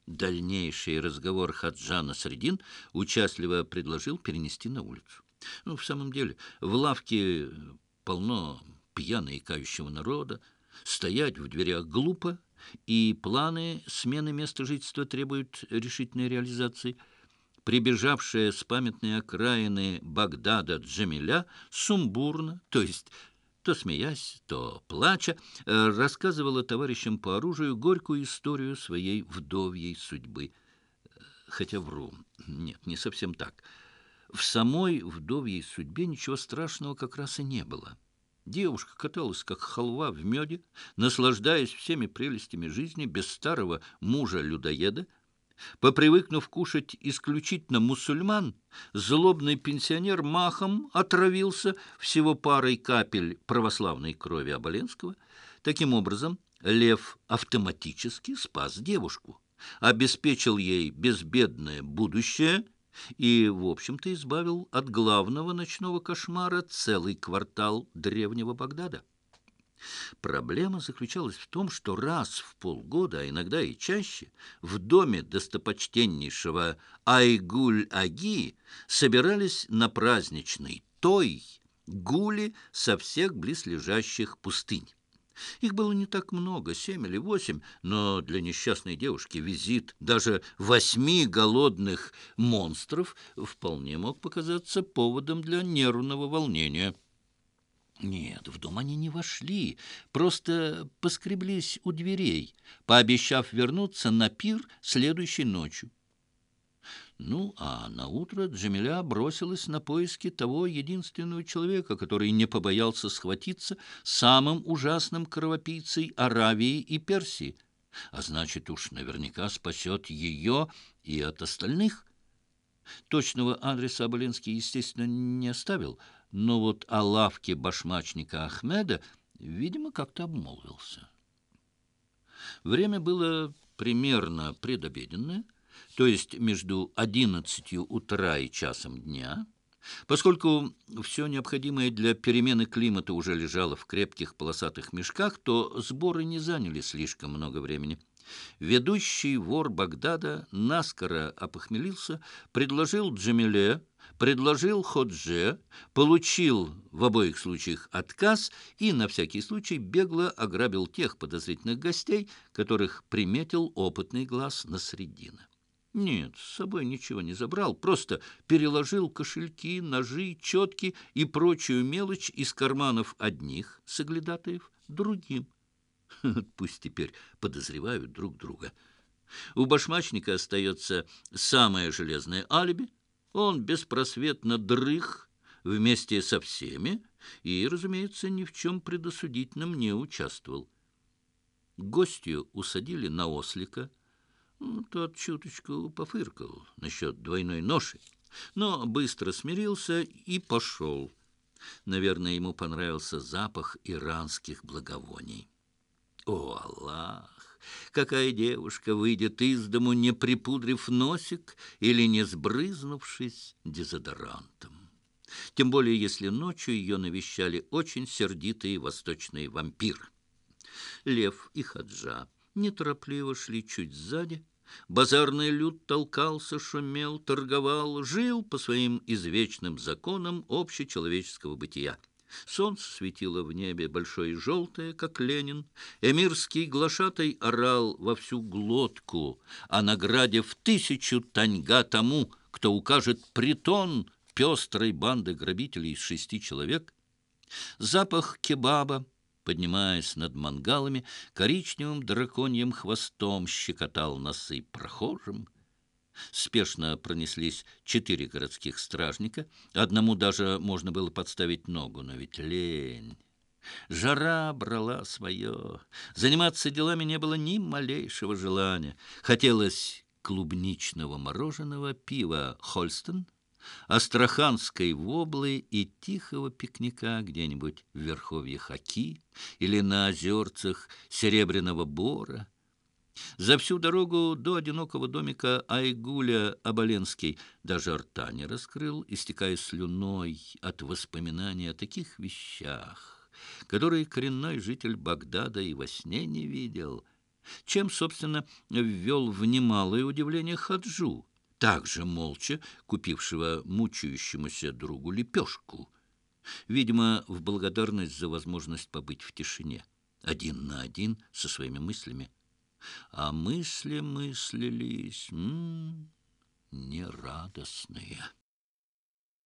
Дальнейший разговор Хаджа Насреддин участливо предложил перенести на улицу. Ну, в самом деле, в лавке полно пьяного и кающего народа, стоять в дверях глупо, и планы смены места жительства требуют решительной реализации. Прибежавшая с памятной окраины Багдада Джамиля сумбурно, то есть то смеясь, то плача, рассказывала товарищам по оружию горькую историю своей вдовьей судьбы. Хотя вру. Нет, не совсем так. В самой вдовьей судьбе ничего страшного как раз и не было. Девушка каталась, как халва в меде, наслаждаясь всеми прелестями жизни без старого мужа-людоеда. Попривыкнув кушать исключительно мусульман, злобный пенсионер махом отравился всего парой капель православной крови Оболенского. Таким образом, Лев автоматически спас девушку, обеспечил ей безбедное будущее и, в общем-то, избавил от главного ночного кошмара целый квартал древнего Багдада. Проблема заключалась в том, что раз в полгода, а иногда и чаще, в доме достопочтеннейшего Айгуль-Аги собирались на праздничный той гули со всех близлежащих пустынь. Их было не так много, 7 или 8, но для несчастной девушки визит даже 8 голодных монстров вполне мог показаться поводом для нервного волнения. Нет, в дом они не вошли, просто поскреблись у дверей, пообещав вернуться на пир следующей ночью. Ну, а наутро Джамиля бросилась на поиски того единственного человека, который не побоялся схватиться с самым ужасным кровопийцей Аравии и Персии, а значит, уж наверняка спасет ее и от остальных. Точного адреса Оболенский, естественно, не оставил, но вот о лавке башмачника Ахмеда, видимо, как-то обмолвился. Время было примерно предобеденное, то есть между 11 утра и часом дня. Поскольку все необходимое для перемены климата уже лежало в крепких полосатых мешках, то сборы не заняли слишком много времени. Ведущий вор Багдада наскоро опохмелился, предложил Джамиле, предложил Ходже, получил в обоих случаях отказ и на всякий случай бегло ограбил тех подозрительных гостей, которых приметил опытный глаз Насреддина. Нет, с собой ничего не забрал, просто переложил кошельки, ножи, четки и прочую мелочь из карманов одних соглядатаев другим. Пусть теперь подозревают друг друга. У башмачника остается самое железное алиби. Он беспросветно дрых вместе со всеми и, разумеется, ни в чем предосудительном не участвовал. Гостью усадили на ослика. Тот чуточку пофыркал насчет двойной ноши, но быстро смирился и пошел. Наверное, ему понравился запах иранских благовоний. О, Аллах! Какая девушка выйдет из дому, не припудрив носик или не сбрызнувшись дезодорантом? Тем более, если ночью ее навещали очень сердитые восточные вампиры. Лев и Хаджа неторопливо шли чуть сзади. Базарный люд толкался, шумел, торговал, жил по своим извечным законам общечеловеческого бытия. Солнце светило в небе большое и желтое, как Ленин. Эмирский глашатай орал во всю глотку о награде в 1000 таньга тому, кто укажет притон пестрой банды грабителей из 6 человек. Запах кебаба, поднимаясь над мангалами, коричневым драконьим хвостом щекотал носы прохожим. Спешно пронеслись 4 городских стражника. Одному даже можно было подставить ногу, но ведь лень. Жара брала свое. Заниматься делами не было ни малейшего желания. Хотелось клубничного мороженого, пива «Хольстен», астраханской воблы и тихого пикника где-нибудь в верховьях Оки или на озерцах Серебряного Бора. За всю дорогу до одинокого домика Айгуля Оболенский даже рта не раскрыл, истекая слюной от воспоминаний о таких вещах, которые коренной житель Багдада и во сне не видел. чем, собственно, ввел в немалое удивление Хаджу, также молча купившего мучающемуся другу лепешку, видимо, в благодарность за возможность побыть в тишине, один на один со своими мыслями. А мысли мыслились нерадостные.